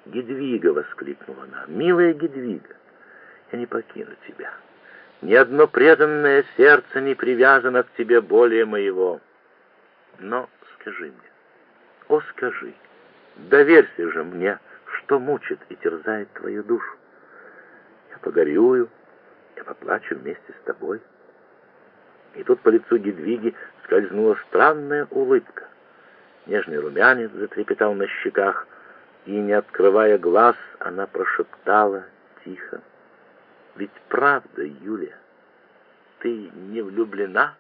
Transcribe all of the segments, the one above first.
«Гедвига!» — воскликнула она. «Милая Гедвига, я не покину тебя. Ни одно преданное сердце не привязано к тебе более моего. Но скажи мне, о, скажи, доверься же мне, что мучит и терзает твою душу. Я погорюю, я поплачу вместе с тобой». И тут по лицу Гедвиги скользнула странная улыбка. Нежный румянец затрепетал на щеках, и, не открывая глаз, она прошептала тихо: «Ведь правда, Юлия, ты не влюблена?»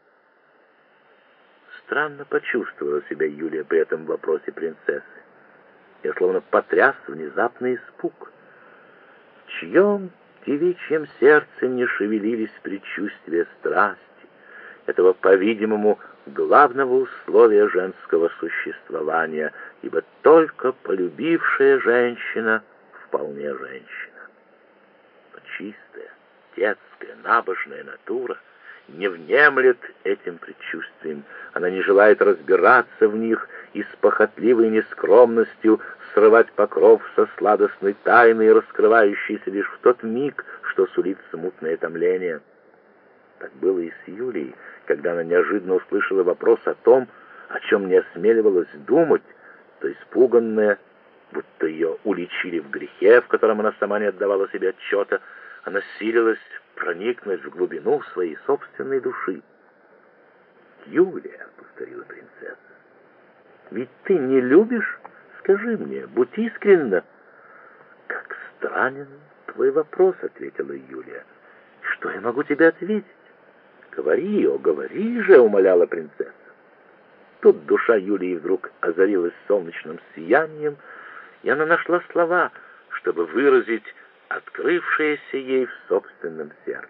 Странно почувствовала себя Юлия при этом вопросе принцессы. Я словно потряс внезапный испуг. В чьем девичьем сердце не шевелились предчувствия страсти, этого, по-видимому, главного условия женского существования, ибо только полюбившая женщина вполне женщина. Но чистая, детская, набожная натура не внемлет этим предчувствием. Она не желает разбираться в них и с похотливой нескромностью срывать покров со сладостной тайной, раскрывающейся лишь в тот миг, что сулит смутное томление. Так было и с Юлией, когда она неожиданно услышала вопрос о том, о чем не осмеливалась думать, то испуганная, будто ее уличили в грехе, в котором она сама не отдавала себе отчета, она силилась проникнуть в глубину своей собственной души. «Юлия», — повторила принцесса, — «ведь ты не любишь? Скажи мне, будь искренна». «Как странен твой вопрос», — ответила Юлия. «Что я могу тебе ответить?» «Говори, о, говори же», — умоляла принцесса. Тут душа Юлии вдруг озарилась солнечным сиянием, и она нашла слова, чтобы выразить открывшееся ей в собственном сердце.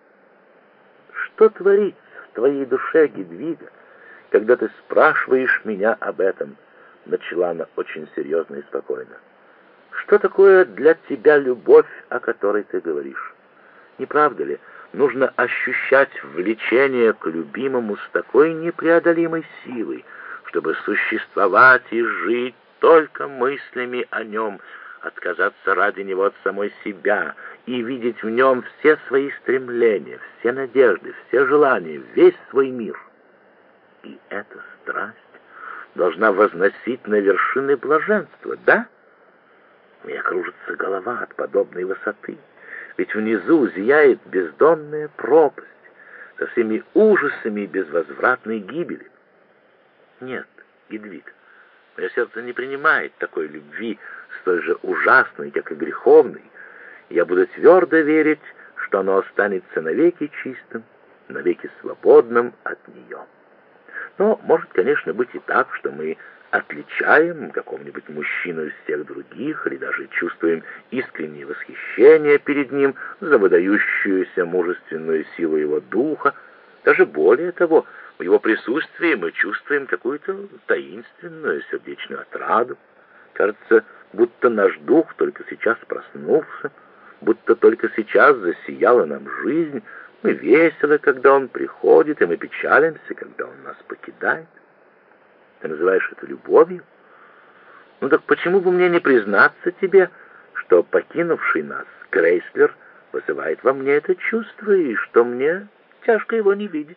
«Что творится в твоей душе, Гедвига, когда ты спрашиваешь меня об этом?» — начала она очень серьезно и спокойно. «Что такое для тебя любовь, о которой ты говоришь? Не правда ли, нужно ощущать влечение к любимому с такой непреодолимой силой, чтобы существовать и жить только мыслями о нем, отказаться ради него от самой себя и видеть в нем все свои стремления, все надежды, все желания, весь свой мир? И эта страсть должна возносить на вершины блаженства, да? У меня кружится голова от подобной высоты, ведь внизу зияет бездонная пропасть со всеми ужасами и безвозвратной гибели. Нет, Гедвиг, мое сердце не принимает такой любви, столь же ужасной, как и греховной. Я буду твердо верить, что оно останется навеки чистым, навеки свободным от нее. Но может, конечно, быть и так, что мы отличаем какого-нибудь мужчину из всех других, или даже чувствуем искреннее восхищение перед ним за выдающуюся мужественную силу его духа. Даже более того, в его присутствии мы чувствуем какую-то таинственную сердечную отраду. Кажется, будто наш дух только сейчас проснулся, будто только сейчас засияла нам жизнь. Мы веселы, когда он приходит, и мы печалимся, когда он нас покидает. Ты называешь это любовью? Ну так почему бы мне не признаться тебе, что покинувший нас Крейслер вызывает во мне это чувство, и что мне тяжко его не видеть?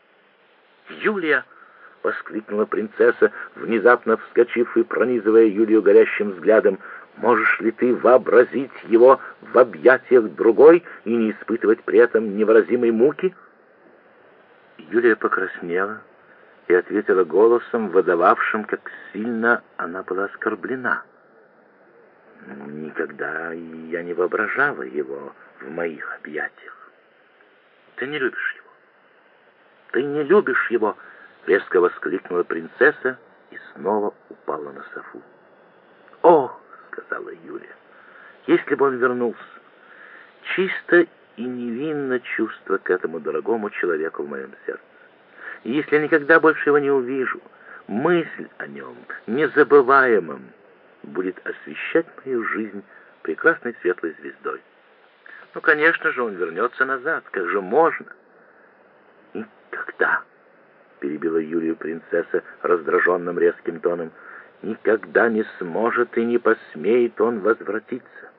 «Юлия!» — воскликнула принцесса, внезапно вскочив и пронизывая Юлию горящим взглядом. «Можешь ли ты вообразить его в объятиях другой и не испытывать при этом невыразимой муки?» Юлия покраснела и ответила голосом, выдававшим, как сильно она была оскорблена. «Никогда я не воображала его в моих объятиях». «Ты не любишь его! Ты не любишь его!» — резко воскликнула принцесса и снова упала на софу. «Ох!» — сказала Юлия, — «если бы он вернулся! Чисто и невинно чувство к этому дорогому человеку в моем сердце. И если я никогда больше его не увижу, мысль о нем, незабываемом, будет освещать мою жизнь прекрасной светлой звездой. Ну, конечно же, он вернется назад. Как же можно?» «И когда?» — перебила Юлию принцесса раздраженным резким тоном. никогда не сможет и не посмеет он возвратиться.